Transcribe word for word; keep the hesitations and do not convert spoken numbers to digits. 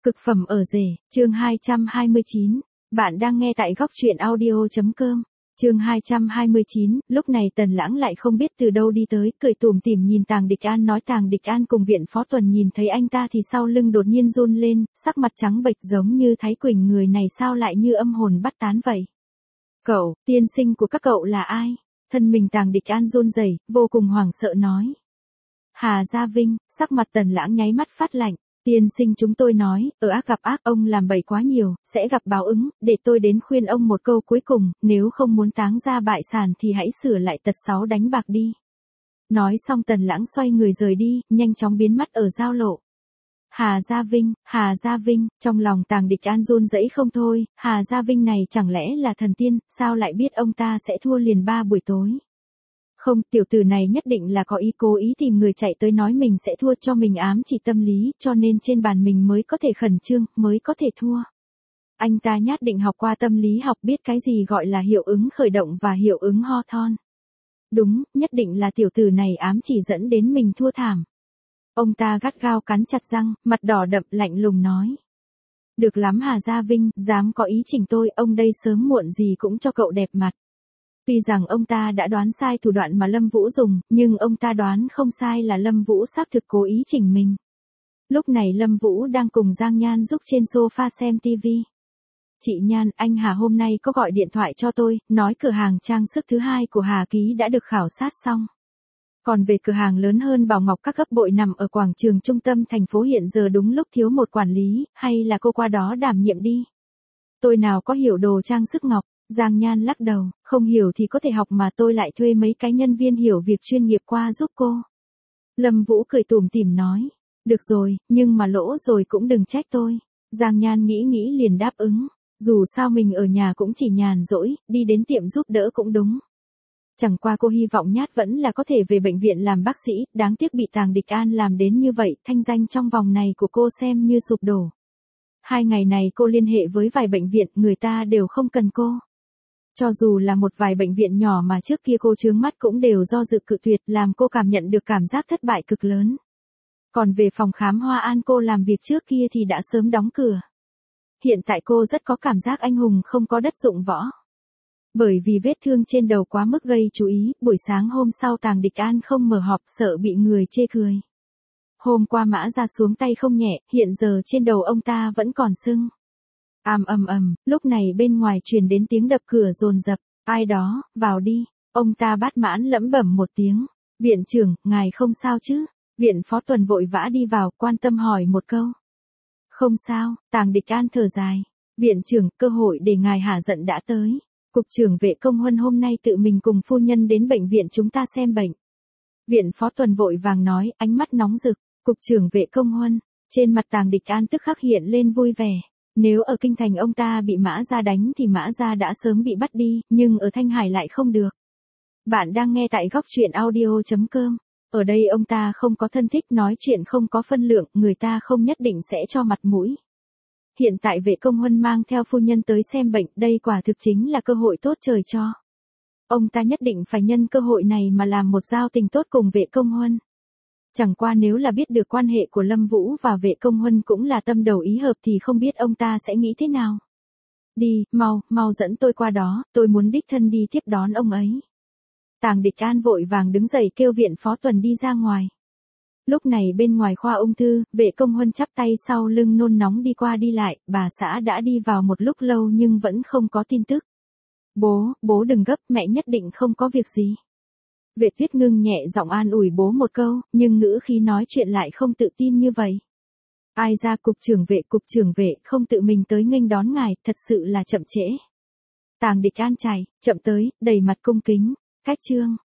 Cực phẩm ở rể, chương hai trăm hai mươi chín. Bạn đang nghe tại góc truyện audio.com. Chương hai trăm hai mươi chín, lúc này Tần Lãng lại không biết từ đâu đi tới, cười tủm tỉm nhìn Tàng Địch An nói Tàng Địch An cùng Viện Phó Tuần nhìn thấy anh ta thì sau lưng đột nhiên run lên, sắc mặt trắng bệch giống như Thái Quỳnh người này sao lại như âm hồn bắt tán vậy. Cậu, tiên sinh của các cậu là ai? Thân mình Tàng Địch An run rẩy, vô cùng hoảng sợ nói. Hà Gia Vinh, sắc mặt Tần Lãng nháy mắt phát lạnh. Tiên sinh chúng tôi nói, ở ác gặp ác ông làm bậy quá nhiều, sẽ gặp báo ứng, để tôi đến khuyên ông một câu cuối cùng, nếu không muốn táng ra bại sản thì hãy sửa lại tật xấu đánh bạc đi. Nói xong Tần Lãng xoay người rời đi, nhanh chóng biến mất ở giao lộ. Hà Gia Vinh, Hà Gia Vinh, trong lòng Tàng Địch An run rẩy không thôi, Hà Gia Vinh này chẳng lẽ là thần tiên, sao lại biết ông ta sẽ thua liền ba buổi tối. Không, tiểu tử này nhất định là có ý cố ý tìm người chạy tới nói mình sẽ thua cho mình ám chỉ tâm lý, cho nên trên bàn mình mới có thể khẩn trương, mới có thể thua. Anh ta nhát định học qua tâm lý học biết cái gì gọi là hiệu ứng khởi động và hiệu ứng Hawthorne. Đúng, nhất định là tiểu tử này ám chỉ dẫn đến mình thua thảm. Ông ta gắt gao cắn chặt răng, mặt đỏ đậm lạnh lùng nói. Được lắm Hà Gia Vinh, dám có ý chỉnh tôi, ông đây sớm muộn gì cũng cho cậu đẹp mặt. Tuy rằng ông ta đã đoán sai thủ đoạn mà Lâm Vũ dùng, nhưng ông ta đoán không sai là Lâm Vũ xác thực cố ý chỉnh mình. Lúc này Lâm Vũ đang cùng Giang Nhan giúp trên sofa xem tivi. Chị Nhan, anh Hà hôm nay có gọi điện thoại cho tôi, nói cửa hàng trang sức thứ hai của Hà Ký đã được khảo sát xong. Còn về cửa hàng lớn hơn Bảo Ngọc các gấp bội nằm ở quảng trường trung tâm thành phố hiện giờ đúng lúc thiếu một quản lý, hay là cô qua đó đảm nhiệm đi. Tôi nào có hiểu đồ trang sức ngọc. Giang Nhan lắc đầu, không hiểu thì có thể học mà tôi lại thuê mấy cái nhân viên hiểu việc chuyên nghiệp qua giúp cô. Lâm Vũ cười tủm tỉm nói, được rồi, nhưng mà lỗ rồi cũng đừng trách tôi. Giang Nhan nghĩ nghĩ liền đáp ứng, dù sao mình ở nhà cũng chỉ nhàn rỗi, đi đến tiệm giúp đỡ cũng đúng. Chẳng qua cô hy vọng nhát vẫn là có thể về bệnh viện làm bác sĩ, đáng tiếc bị Tàng Địch An làm đến như vậy, thanh danh trong vòng này của cô xem như sụp đổ. Hai ngày này cô liên hệ với vài bệnh viện, người ta đều không cần cô. Cho dù là một vài bệnh viện nhỏ mà trước kia cô chướng mắt cũng đều do dự cự tuyệt làm cô cảm nhận được cảm giác thất bại cực lớn. Còn về phòng khám Hoa An cô làm việc trước kia thì đã sớm đóng cửa. Hiện tại cô rất có cảm giác anh hùng không có đất dụng võ. Bởi vì vết thương trên đầu quá mức gây chú ý, buổi sáng hôm sau Tàng Địch An không mở họp sợ bị người chê cười. Hôm qua Mã Ra xuống tay không nhẹ, hiện giờ trên đầu ông ta vẫn còn sưng. Ầm ầm ầm, lúc này bên ngoài truyền đến tiếng đập cửa dồn dập, ai đó, vào đi. Ông ta bát mãn lẩm bẩm một tiếng, viện trưởng, ngài không sao chứ? Viện Phó Tuần vội vã đi vào, quan tâm hỏi một câu. Không sao, Tàng Địch An thở dài. Viện trưởng, cơ hội để ngài hả giận đã tới. Cục trưởng Vệ Công Huân hôm nay tự mình cùng phu nhân đến bệnh viện chúng ta xem bệnh. Viện Phó Tuần vội vàng nói, ánh mắt nóng rực. Cục trưởng Vệ Công Huân, trên mặt Tàng Địch An tức khắc hiện lên vui vẻ. Nếu ở Kinh Thành ông ta bị Mã Gia đánh thì Mã Gia đã sớm bị bắt đi, nhưng ở Thanh Hải lại không được. Bạn đang nghe tại góc truyện audio.com. Ở đây ông ta không có thân thích nói chuyện không có phân lượng, người ta không nhất định sẽ cho mặt mũi. Hiện tại Vệ Công Huân mang theo phu nhân tới xem bệnh, đây quả thực chính là cơ hội tốt trời cho. Ông ta nhất định phải nhân cơ hội này mà làm một giao tình tốt cùng Vệ Công Huân. Chẳng qua nếu là biết được quan hệ của Lâm Vũ và Vệ Công Huân cũng là tâm đầu ý hợp thì không biết ông ta sẽ nghĩ thế nào. Đi, mau, mau dẫn tôi qua đó, tôi muốn đích thân đi tiếp đón ông ấy. Tàng Địch An vội vàng đứng dậy kêu Viện Phó Tuần đi ra ngoài. Lúc này bên ngoài khoa ung thư, Vệ Công Huân chắp tay sau lưng nôn nóng đi qua đi lại, bà xã đã đi vào một lúc lâu nhưng vẫn không có tin tức. Bố, bố đừng gấp, mẹ nhất định không có việc gì. Vệ Tuyết Ngưng nhẹ giọng an ủi bố một câu, nhưng ngữ khí nói chuyện lại không tự tin như vậy. Ai ra cục trưởng Vệ, cục trưởng Vệ không tự mình tới nghênh đón ngài, thật sự là chậm trễ. Tàng Địch An chảy, chậm tới, đầy mặt cung kính, cách chương.